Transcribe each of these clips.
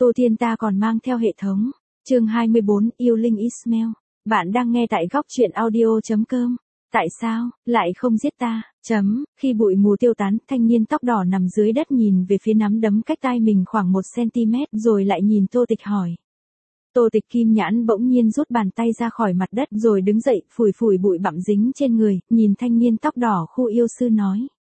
Tô Thiên ta còn mang theo hệ thống. Chương 24, yêu Linh Ismail. Bạn đang nghe tại góc truyện audio.com. Tại sao lại không giết ta? Khi bụi mù tiêu tán, thanh niên tóc đỏ nằm dưới đất nhìn về phía nắm đấm cách tai mình khoảng 1 cm rồi lại nhìn Tô Tịch hỏi. Tô Tịch kim nhãn bỗng nhiên rút bàn tay ra khỏi mặt đất rồi đứng dậy, phủi phủi bụi bặm dính trên người, nhìn thanh niên tóc đỏ khu yêu sư nói.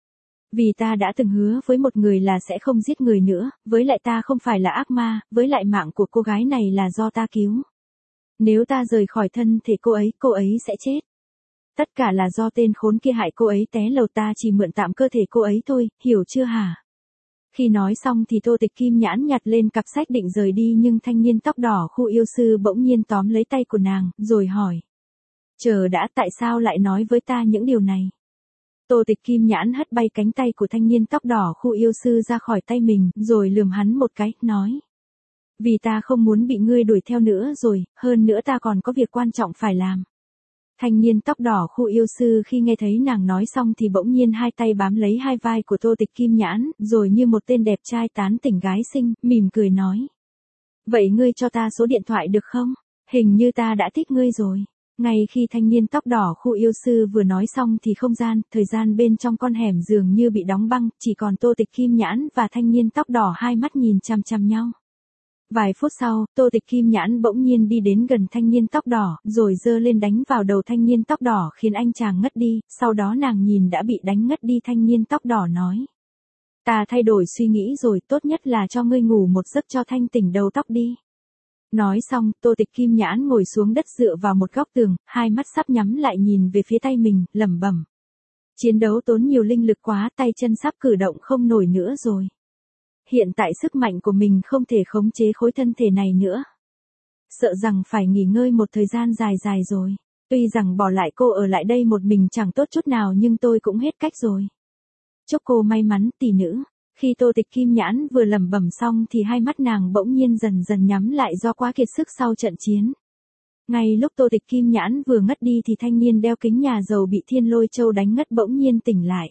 Vì ta đã từng hứa với một người là sẽ không giết người nữa, với lại ta không phải là ác ma, với lại mạng của cô gái này là do ta cứu. Nếu ta rời khỏi thân thể cô ấy sẽ chết. Tất cả là do tên khốn kia hại cô ấy té lầu, ta chỉ mượn tạm cơ thể cô ấy thôi, hiểu chưa hả? Khi nói xong thì Tô Tịch kim nhãn nhặt lên cặp sách định rời đi, nhưng thanh niên tóc đỏ khu yêu sư bỗng nhiên tóm lấy tay của nàng, rồi hỏi. Chờ đã, tại sao lại nói với ta những điều này? Tô Tịch kim nhãn hất bay cánh tay của thanh niên tóc đỏ khu yêu sư ra khỏi tay mình, rồi lườm hắn một cái, nói. Vì ta không muốn bị ngươi đuổi theo nữa rồi, hơn nữa ta còn có việc quan trọng phải làm. Thanh niên tóc đỏ khu yêu sư khi nghe thấy nàng nói xong thì bỗng nhiên hai tay bám lấy hai vai của Tô Tịch kim nhãn, rồi như một tên đẹp trai tán tỉnh gái xinh, mỉm cười nói. Vậy ngươi cho ta số điện thoại được không? Hình như ta đã thích ngươi rồi. Ngay khi thanh niên tóc đỏ khu yêu sư vừa nói xong thì thời gian bên trong con hẻm dường như bị đóng băng, chỉ còn Tô Tịch kim nhãn và thanh niên tóc đỏ hai mắt nhìn chằm chằm nhau. Vài phút sau, Tô Tịch kim nhãn bỗng nhiên đi đến gần thanh niên tóc đỏ, rồi giơ lên đánh vào đầu thanh niên tóc đỏ khiến anh chàng ngất đi, sau đó nàng nhìn đã bị đánh ngất đi thanh niên tóc đỏ nói. Ta thay đổi suy nghĩ rồi, tốt nhất là cho ngươi ngủ một giấc cho thanh tỉnh đầu tóc đi. Nói xong, Tô Tịch kim nhãn ngồi xuống đất dựa vào một góc tường, hai mắt sắp nhắm lại nhìn về phía tay mình, lẩm bẩm. Chiến đấu tốn nhiều linh lực quá, tay chân sắp cử động không nổi nữa rồi. Hiện tại sức mạnh của mình không thể khống chế khối thân thể này nữa. Sợ rằng phải nghỉ ngơi một thời gian dài rồi. Tuy rằng bỏ lại cô ở lại đây một mình chẳng tốt chút nào nhưng tôi cũng hết cách rồi. Chúc cô may mắn, tỷ nữ. Khi Tô Tịch kim nhãn vừa lẩm bẩm xong thì hai mắt nàng bỗng nhiên dần dần nhắm lại do quá kiệt sức sau trận chiến. Ngay lúc Tô Tịch kim nhãn vừa ngất đi thì thanh niên đeo kính nhà giàu bị Thiên Lôi Châu đánh ngất bỗng nhiên tỉnh lại.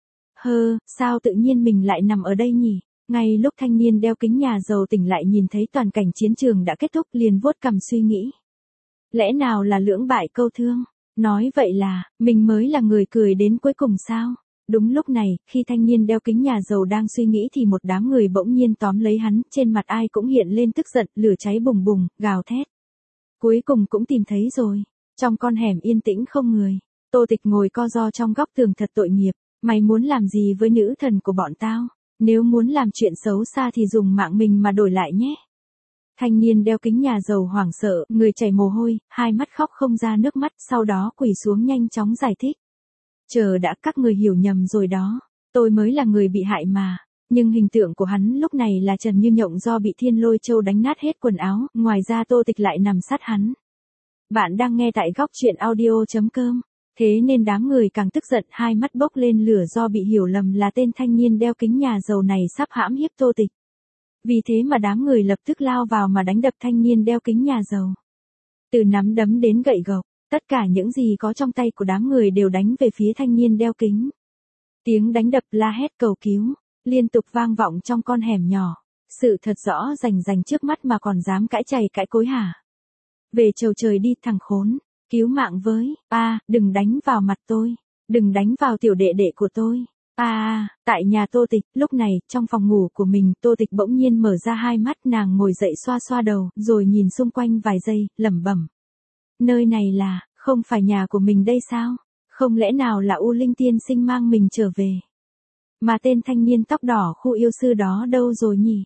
Sao tự nhiên mình lại nằm ở đây nhỉ? Ngay lúc thanh niên đeo kính nhà giàu tỉnh lại nhìn thấy toàn cảnh chiến trường đã kết thúc liền vuốt cằm suy nghĩ. Lẽ nào là lưỡng bại câu thương? Nói vậy là, mình mới là người cười đến cuối cùng sao? Đúng lúc này, khi thanh niên đeo kính nhà giàu đang suy nghĩ thì một đám người bỗng nhiên tóm lấy hắn, trên mặt ai cũng hiện lên tức giận, lửa cháy bùng bùng, gào thét. Cuối cùng cũng tìm thấy rồi. Trong con hẻm yên tĩnh không người, Tô Tịch ngồi co ro trong góc tường thật tội nghiệp. Mày muốn làm gì với nữ thần của bọn tao? Nếu muốn làm chuyện xấu xa thì dùng mạng mình mà đổi lại nhé. Thanh niên đeo kính nhà giàu hoảng sợ, người chảy mồ hôi, hai mắt khóc không ra nước mắt, sau đó quỳ xuống nhanh chóng giải thích. Chờ đã, các người hiểu nhầm rồi đó, tôi mới là người bị hại mà. Nhưng hình tượng của hắn lúc này là trần như nhộng do bị Thiên Lôi Châu đánh nát hết quần áo, ngoài ra Tô Tịch lại nằm sát hắn. Bạn đang nghe tại góc truyện audio.com. Thế nên đám người càng tức giận, hai mắt bốc lên lửa do bị hiểu lầm là tên thanh niên đeo kính nhà giàu này sắp hãm hiếp Tô Tịch. Vì thế mà đám người lập tức lao vào mà đánh đập thanh niên đeo kính nhà giàu. Từ nắm đấm đến gậy gộc, tất cả những gì có trong tay của đám người đều đánh về phía thanh niên đeo kính. Tiếng đánh đập la hét cầu cứu, liên tục vang vọng trong con hẻm nhỏ. Sự thật rõ rành trước mắt mà còn dám cãi chày cãi cối hả? Về chầu trời đi thằng khốn. Cứu mạng với, đừng đánh vào mặt tôi, đừng đánh vào tiểu đệ đệ của tôi. Tại nhà Tô Tịch, lúc này, trong phòng ngủ của mình, Tô Tịch bỗng nhiên mở ra hai mắt, nàng ngồi dậy xoa xoa đầu, rồi nhìn xung quanh vài giây, lẩm bẩm. Nơi này là, không phải nhà của mình đây sao? Không lẽ nào là U Linh tiên sinh mang mình trở về? Mà tên thanh niên tóc đỏ khu yêu sư đó đâu rồi nhỉ?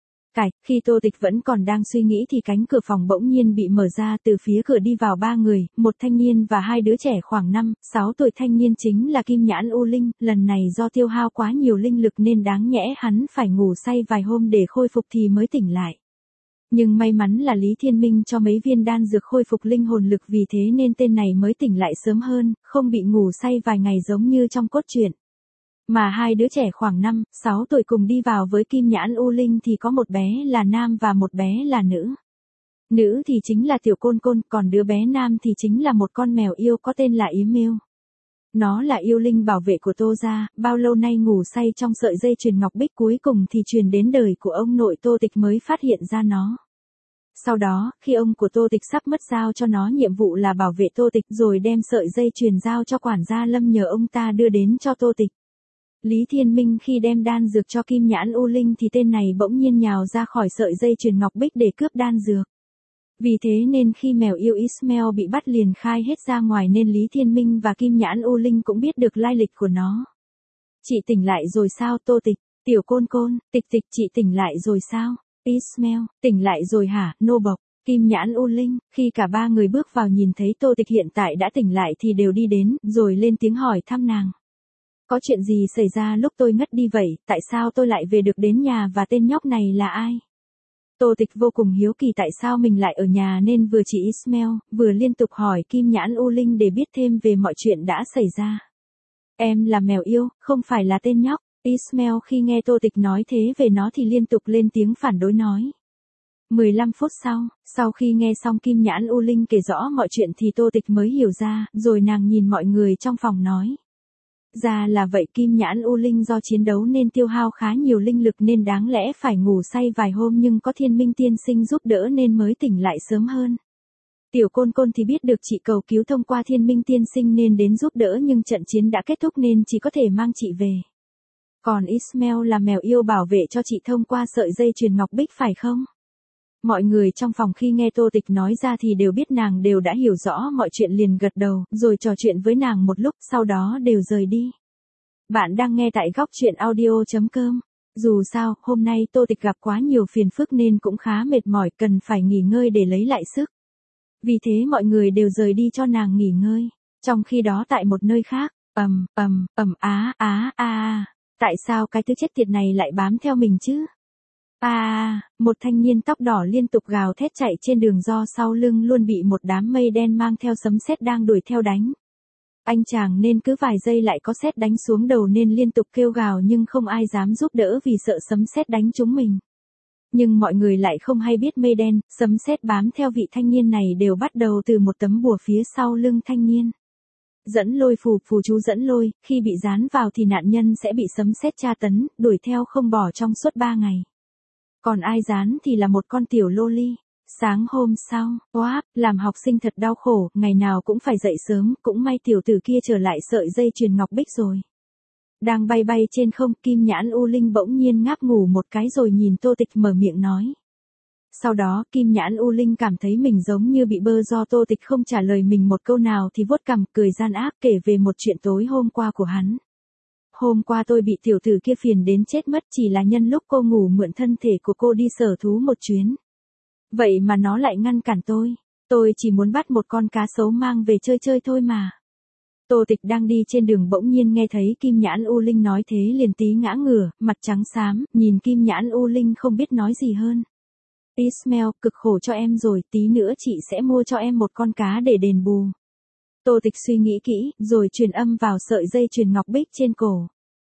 Khi Tô Tịch vẫn còn đang suy nghĩ thì cánh cửa phòng bỗng nhiên bị mở ra, từ phía cửa đi vào ba người, một thanh niên và hai đứa trẻ khoảng 5-6 tuổi. Thanh niên chính là Kim Nhãn U Linh, lần này do tiêu hao quá nhiều linh lực nên đáng nhẽ hắn phải ngủ say vài hôm để khôi phục thì mới tỉnh lại. Nhưng may mắn là Lý Thiên Minh cho mấy viên đan dược khôi phục linh hồn lực, vì thế nên tên này mới tỉnh lại sớm hơn, không bị ngủ say vài ngày giống như trong cốt truyện. Mà hai đứa trẻ khoảng 5-6 tuổi cùng đi vào với Kim Nhãn U Linh thì có một bé là nam và một bé là nữ. Nữ thì chính là Tiểu Côn Côn, còn đứa bé nam thì chính là một con mèo yêu có tên là Yếm Mêu. Nó là yêu linh bảo vệ của Tô gia, bao lâu nay ngủ say trong sợi dây chuyền ngọc bích cuối cùng thì truyền đến đời của ông nội Tô Tịch mới phát hiện ra nó. Sau đó, khi ông của Tô Tịch sắp mất giao cho nó nhiệm vụ là bảo vệ Tô Tịch rồi đem sợi dây chuyền giao cho quản gia Lâm nhờ ông ta đưa đến cho Tô Tịch. Lý Thiên Minh khi đem đan dược cho Kim Nhãn U Linh thì tên này bỗng nhiên nhào ra khỏi sợi dây chuyền ngọc bích để cướp đan dược. Vì thế nên khi mèo yêu Ismail bị bắt liền khai hết ra ngoài nên Lý Thiên Minh và Kim Nhãn U Linh cũng biết được lai lịch của nó. Chị tỉnh lại rồi sao Tô Tịch? Tiểu Côn Côn, Tịch Tịch chị tỉnh lại rồi sao? Ismail, tỉnh lại rồi hả, nô bộc? Kim Nhãn U Linh, khi cả ba người bước vào nhìn thấy Tô Tịch hiện tại đã tỉnh lại thì đều đi đến, rồi lên tiếng hỏi thăm nàng. Có chuyện gì xảy ra lúc tôi ngất đi vậy, tại sao tôi lại về được đến nhà và tên nhóc này là ai? Tô Tịch vô cùng hiếu kỳ tại sao mình lại ở nhà nên vừa chỉ Ismail, vừa liên tục hỏi Kim Nhãn U Linh để biết thêm về mọi chuyện đã xảy ra. Em là mèo yêu, không phải là tên nhóc. Ismail khi nghe Tô Tịch nói thế về nó thì liên tục lên tiếng phản đối nói. 15 phút sau khi nghe xong Kim Nhãn U Linh kể rõ mọi chuyện thì Tô Tịch mới hiểu ra, rồi nàng nhìn mọi người trong phòng nói. Ra là vậy, Kim Nhãn U Linh do chiến đấu nên tiêu hao khá nhiều linh lực nên đáng lẽ phải ngủ say vài hôm nhưng có Thiên Minh tiên sinh giúp đỡ nên mới tỉnh lại sớm hơn. Tiểu Côn Côn thì biết được chị cầu cứu thông qua Thiên Minh tiên sinh nên đến giúp đỡ nhưng trận chiến đã kết thúc nên chỉ có thể mang chị về. Còn Ismail là mèo yêu bảo vệ cho chị thông qua sợi dây chuyền ngọc bích phải không? Mọi người trong phòng khi nghe Tô Tịch nói ra thì đều biết nàng đều đã hiểu rõ mọi chuyện liền gật đầu, rồi trò chuyện với nàng một lúc, sau đó đều rời đi. Bạn đang nghe tại góc truyện audio.com. Dù sao, hôm nay Tô Tịch gặp quá nhiều phiền phức nên cũng khá mệt mỏi, cần phải nghỉ ngơi để lấy lại sức. Vì thế mọi người đều rời đi cho nàng nghỉ ngơi. Trong khi đó tại một nơi khác, tại sao cái thứ chết tiệt này lại bám theo mình chứ? Một thanh niên tóc đỏ liên tục gào thét chạy trên đường do sau lưng luôn bị một đám mây đen mang theo sấm sét đang đuổi theo đánh. Anh chàng nên cứ vài giây lại có sét đánh xuống đầu nên liên tục kêu gào nhưng không ai dám giúp đỡ vì sợ sấm sét đánh trúng mình. Nhưng mọi người lại không hay biết mây đen, sấm sét bám theo vị thanh niên này đều bắt đầu từ một tấm bùa phía sau lưng thanh niên. Dẫn lôi phù chú dẫn lôi, khi bị dán vào thì nạn nhân sẽ bị sấm sét tra tấn, đuổi theo không bỏ trong suốt 3 ngày. Còn ai dán thì là một con tiểu loli. Sáng hôm sau, làm học sinh thật đau khổ, ngày nào cũng phải dậy sớm, cũng may tiểu tử kia trở lại sợi dây chuyền ngọc bích rồi. Đang bay bay trên không, Kim Nhãn U Linh bỗng nhiên ngáp ngủ một cái rồi nhìn Tô Tịch mở miệng nói. Sau đó, Kim Nhãn U Linh cảm thấy mình giống như bị bơ do Tô Tịch không trả lời mình một câu nào thì vuốt cằm cười gian ác kể về một chuyện tối hôm qua của hắn. Hôm qua tôi bị tiểu tử kia phiền đến chết mất chỉ là nhân lúc cô ngủ mượn thân thể của cô đi sở thú một chuyến. Vậy mà nó lại ngăn cản tôi chỉ muốn bắt một con cá sấu mang về chơi chơi thôi mà. Tô Tịch đang đi trên đường bỗng nhiên nghe thấy Kim Nhãn U Linh nói thế liền tí ngã ngửa, mặt trắng xám, nhìn Kim Nhãn U Linh không biết nói gì hơn. Ismail, cực khổ cho em rồi, tí nữa chị sẽ mua cho em một con cá để đền bù. Tô Tịch suy nghĩ kỹ, rồi truyền âm vào sợi dây chuyền ngọc bích trên cổ.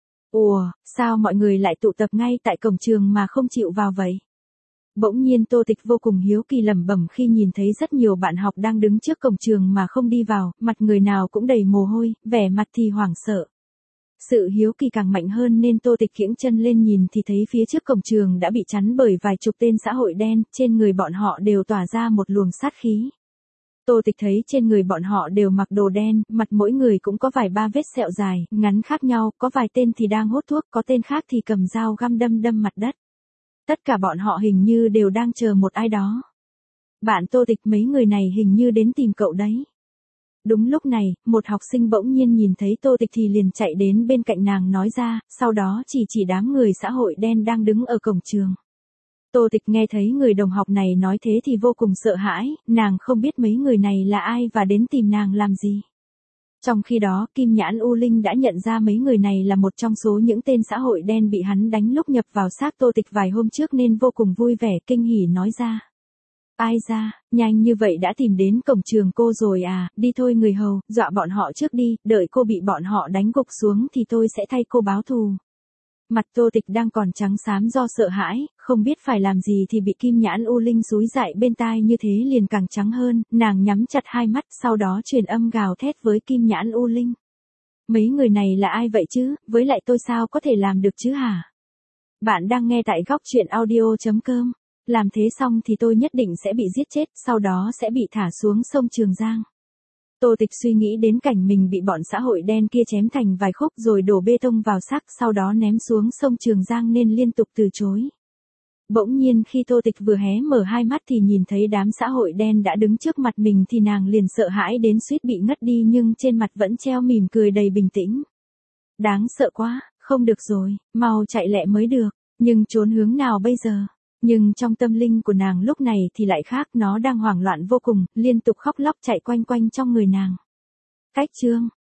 Ủa, sao mọi người lại tụ tập ngay tại cổng trường mà không chịu vào vậy? Bỗng nhiên Tô Tịch vô cùng hiếu kỳ lẩm bẩm khi nhìn thấy rất nhiều bạn học đang đứng trước cổng trường mà không đi vào, mặt người nào cũng đầy mồ hôi, vẻ mặt thì hoảng sợ. Sự hiếu kỳ càng mạnh hơn nên Tô Tịch kiễng chân lên nhìn thì thấy phía trước cổng trường đã bị chắn bởi vài chục tên xã hội đen, trên người bọn họ đều tỏa ra một luồng sát khí. Tô Tịch thấy trên người bọn họ đều mặc đồ đen, mặt mỗi người cũng có vài ba vết sẹo dài, ngắn khác nhau, có vài tên thì đang hút thuốc, có tên khác thì cầm dao găm đâm mặt đất. Tất cả bọn họ hình như đều đang chờ một ai đó. Bạn Tô Tịch, mấy người này hình như đến tìm cậu đấy. Đúng lúc này, một học sinh bỗng nhiên nhìn thấy Tô Tịch thì liền chạy đến bên cạnh nàng nói ra, sau đó chỉ đám người xã hội đen đang đứng ở cổng trường. Tô Tịch nghe thấy người đồng học này nói thế thì vô cùng sợ hãi, nàng không biết mấy người này là ai và đến tìm nàng làm gì. Trong khi đó, Kim Nhãn U Linh đã nhận ra mấy người này là một trong số những tên xã hội đen bị hắn đánh lúc nhập vào xác Tô Tịch vài hôm trước nên vô cùng vui vẻ kinh hỉ nói ra. Ai ra, nhanh như vậy đã tìm đến cổng trường cô rồi à, đi thôi người hầu, dọa bọn họ trước đi, đợi cô bị bọn họ đánh gục xuống thì tôi sẽ thay cô báo thù. Mặt Tô Tịch đang còn trắng xám do sợ hãi, không biết phải làm gì thì bị Kim Nhãn U Linh xúi dại bên tai như thế liền càng trắng hơn, nàng nhắm chặt hai mắt sau đó truyền âm gào thét với Kim Nhãn U Linh. Mấy người này là ai vậy chứ, với lại tôi sao có thể làm được chứ hả? Bạn đang nghe tại góc chuyện audio.com. Làm thế xong thì tôi nhất định sẽ bị giết chết, sau đó sẽ bị thả xuống sông Trường Giang. Tô Tịch suy nghĩ đến cảnh mình bị bọn xã hội đen kia chém thành vài khúc rồi đổ bê tông vào xác sau đó ném xuống sông Trường Giang nên liên tục từ chối. Bỗng nhiên khi Tô Tịch vừa hé mở hai mắt thì nhìn thấy đám xã hội đen đã đứng trước mặt mình thì nàng liền sợ hãi đến suýt bị ngất đi nhưng trên mặt vẫn treo mỉm cười đầy bình tĩnh. Đáng sợ quá, không được rồi, mau chạy lẹ mới được, nhưng trốn hướng nào bây giờ? Nhưng trong tâm linh của nàng lúc này thì lại khác, nó đang hoảng loạn vô cùng, liên tục khóc lóc chạy quanh quanh trong người nàng. Cách chương